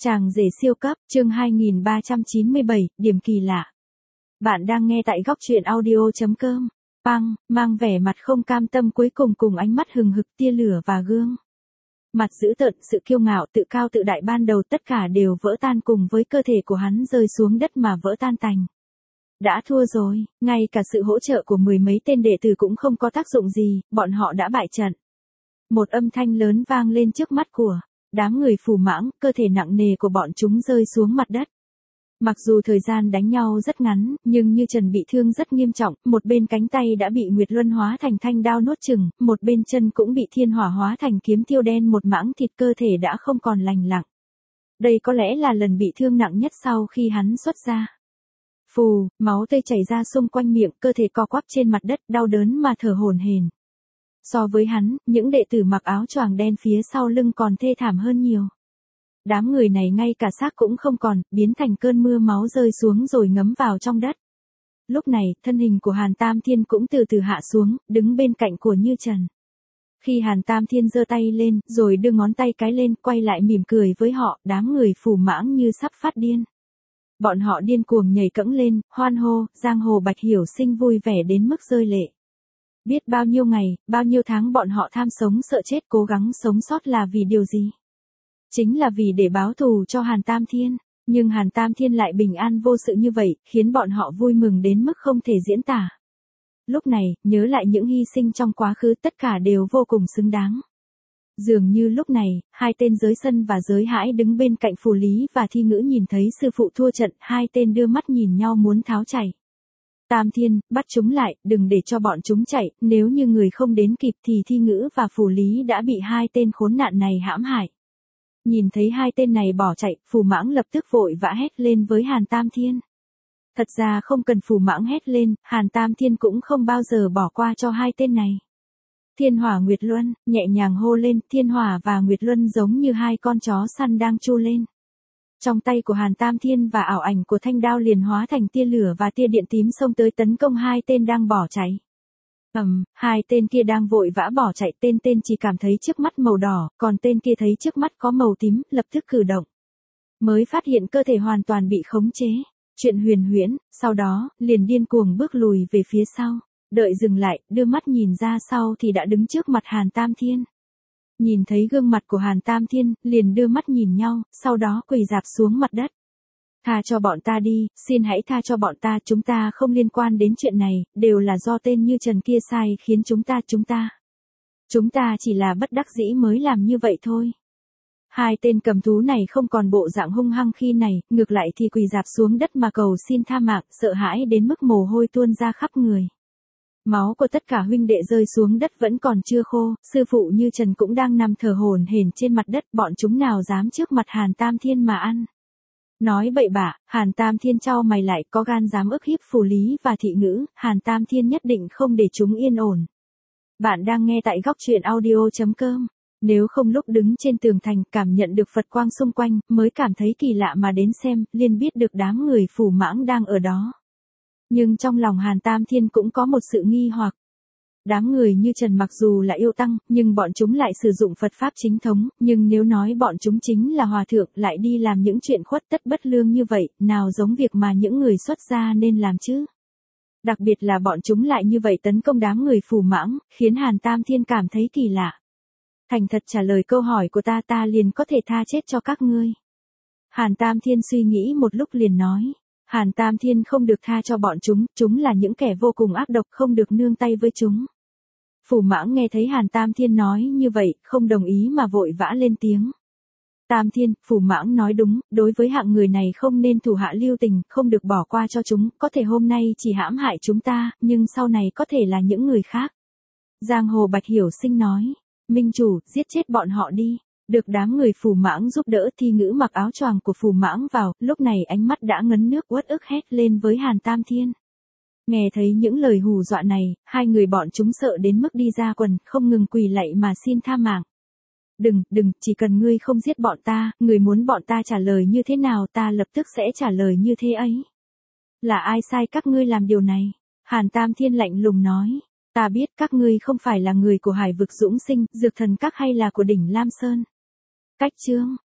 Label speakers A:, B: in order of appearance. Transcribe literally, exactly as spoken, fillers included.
A: Chàng rể siêu cấp, chương hai nghìn ba trăm chín mươi bảy, điểm kỳ lạ. Bạn đang nghe tại góc truyện audio chấm com. Pang, mang vẻ mặt không cam tâm cuối cùng cùng ánh mắt hừng hực tia lửa và gương. Mặt dữ tợn, sự kiêu ngạo, tự cao tự đại ban đầu tất cả đều vỡ tan cùng với cơ thể của hắn rơi xuống đất mà vỡ tan tành. Đã thua rồi, ngay cả sự hỗ trợ của mười mấy tên đệ tử cũng không có tác dụng gì, bọn họ đã bại trận. Một âm thanh lớn vang lên trước mắt của đám người phù mãng, cơ thể nặng nề của bọn chúng rơi xuống mặt đất. Mặc dù thời gian đánh nhau rất ngắn, nhưng Như Trần bị thương rất nghiêm trọng, một bên cánh tay đã bị Nguyệt Luân hóa thành thanh đao nuốt chửng, một bên chân cũng bị thiên hỏa hóa thành kiếm tiêu đen, một mảng thịt cơ thể đã không còn lành lặn. Đây có lẽ là lần bị thương nặng nhất sau khi hắn xuất ra. Phù, máu tươi chảy ra xung quanh miệng, cơ thể co quắp trên mặt đất, đau đớn mà thở hổn hển. So với hắn, những đệ tử mặc áo choàng đen phía sau lưng còn thê thảm hơn nhiều. Đám người này ngay cả xác cũng không còn, biến thành cơn mưa máu rơi xuống rồi ngấm vào trong đất. Lúc này, thân hình của Hàn Tam Thiên cũng từ từ hạ xuống, đứng bên cạnh của Như Trần. Khi Hàn Tam Thiên giơ tay lên, rồi đưa ngón tay cái lên, quay lại mỉm cười với họ, đám người phù mãng như sắp phát điên. Bọn họ điên cuồng nhảy cẫng lên, hoan hô, giang hồ Bạch Hiểu Sinh vui vẻ đến mức rơi lệ. Biết bao nhiêu ngày, bao nhiêu tháng bọn họ tham sống sợ chết cố gắng sống sót là vì điều gì? Chính là vì để báo thù cho Hàn Tam Thiên. Nhưng Hàn Tam Thiên lại bình an vô sự như vậy, khiến bọn họ vui mừng đến mức không thể diễn tả. Lúc này, nhớ lại những hy sinh trong quá khứ tất cả đều vô cùng xứng đáng. Dường như lúc này, hai tên giới sân và giới hãi đứng bên cạnh Phù Lý và Thi Ngữ nhìn thấy sư phụ thua trận, hai tên đưa mắt nhìn nhau muốn tháo chạy. Tam Thiên, bắt chúng lại, đừng để cho bọn chúng chạy, nếu như người không đến kịp thì Thi Ngữ và Phù Lý đã bị hai tên khốn nạn này hãm hại. Nhìn thấy hai tên này bỏ chạy, Phù Mãng lập tức vội vã hét lên với Hàn Tam Thiên. Thật ra không cần Phù Mãng hét lên, Hàn Tam Thiên cũng không bao giờ bỏ qua cho hai tên này. Thiên Hỏa Nguyệt Luân, nhẹ nhàng hô lên, Thiên Hỏa và Nguyệt Luân giống như hai con chó săn đang tru lên. Trong tay của Hàn Tam Thiên và ảo ảnh của thanh đao liền hóa thành tia lửa và tia điện tím xông tới tấn công hai tên đang bỏ chạy. Ầm, um, hai tên kia đang vội vã bỏ chạy, tên tên chỉ cảm thấy trước mắt màu đỏ, còn tên kia thấy trước mắt có màu tím, lập tức cử động. Mới phát hiện cơ thể hoàn toàn bị khống chế. Chuyện huyền huyễn, sau đó, liền điên cuồng bước lùi về phía sau. Đợi dừng lại, đưa mắt nhìn ra sau thì đã đứng trước mặt Hàn Tam Thiên. Nhìn thấy gương mặt của Hàn Tam Thiên, liền đưa mắt nhìn nhau, sau đó quỳ rạp xuống mặt đất. Tha cho bọn ta đi, xin hãy tha cho bọn ta, chúng ta không liên quan đến chuyện này, đều là do tên Như Trần kia sai khiến chúng ta chúng ta. Chúng ta chỉ là bất đắc dĩ mới làm như vậy thôi. Hai tên cầm thú này không còn bộ dạng hung hăng khi này, ngược lại thì quỳ rạp xuống đất mà cầu xin tha mạng, sợ hãi đến mức mồ hôi tuôn ra khắp người. Máu của tất cả huynh đệ rơi xuống đất vẫn còn chưa khô, sư phụ Như Trần cũng đang nằm thở hổn hển trên mặt đất, bọn chúng nào dám trước mặt Hàn Tam Thiên mà ăn. Nói bậy bạ, Hàn Tam Thiên chau mày lại, có gan dám ức hiếp Phù Lý và Thị Ngữ, Hàn Tam Thiên nhất định không để chúng yên ổn. Bạn đang nghe tại góc truyện audio chấm com. Nếu không lúc đứng trên tường thành cảm nhận được Phật quang xung quanh, mới cảm thấy kỳ lạ mà đến xem, liền biết được đám người phù mãng đang ở đó. Nhưng trong lòng Hàn Tam Thiên cũng có một sự nghi hoặc. Đám người Như Trần mặc dù là yêu tăng, nhưng bọn chúng lại sử dụng Phật Pháp chính thống, nhưng nếu nói bọn chúng chính là hòa thượng lại đi làm những chuyện khuất tất bất lương như vậy, nào giống việc mà những người xuất gia nên làm chứ. Đặc biệt là bọn chúng lại như vậy tấn công đám người phù mãng, khiến Hàn Tam Thiên cảm thấy kỳ lạ. Thành thật trả lời câu hỏi của ta ta liền có thể tha chết cho các ngươi. Hàn Tam Thiên suy nghĩ một lúc liền nói. Hàn Tam Thiên không được tha cho bọn chúng, chúng là những kẻ vô cùng ác độc, không được nương tay với chúng. Phù Mãng nghe thấy Hàn Tam Thiên nói như vậy, không đồng ý mà vội vã lên tiếng. Tam Thiên, Phù Mãng nói đúng, đối với hạng người này không nên thủ hạ lưu tình, không được bỏ qua cho chúng, có thể hôm nay chỉ hãm hại chúng ta, nhưng sau này có thể là những người khác. Giang hồ Bạch Hiểu Sinh nói, Minh chủ, giết chết bọn họ đi. Được đám người Phù Mãng giúp đỡ, Thi Ngữ mặc áo choàng của Phù Mãng vào, lúc này ánh mắt đã ngấn nước uất ức hét lên với Hàn Tam Thiên. Nghe thấy những lời hù dọa này, hai người bọn chúng sợ đến mức đi ra quần, không ngừng quỳ lạy mà xin tha mạng. Đừng, đừng, chỉ cần ngươi không giết bọn ta, người muốn bọn ta trả lời như thế nào ta lập tức sẽ trả lời như thế ấy. Là ai sai các ngươi làm điều này? Hàn Tam Thiên lạnh lùng nói. Ta biết các ngươi không phải là người của Hải vực Dũng Sinh, Dược Thần Các hay là của đỉnh Lam Sơn. Cách chương,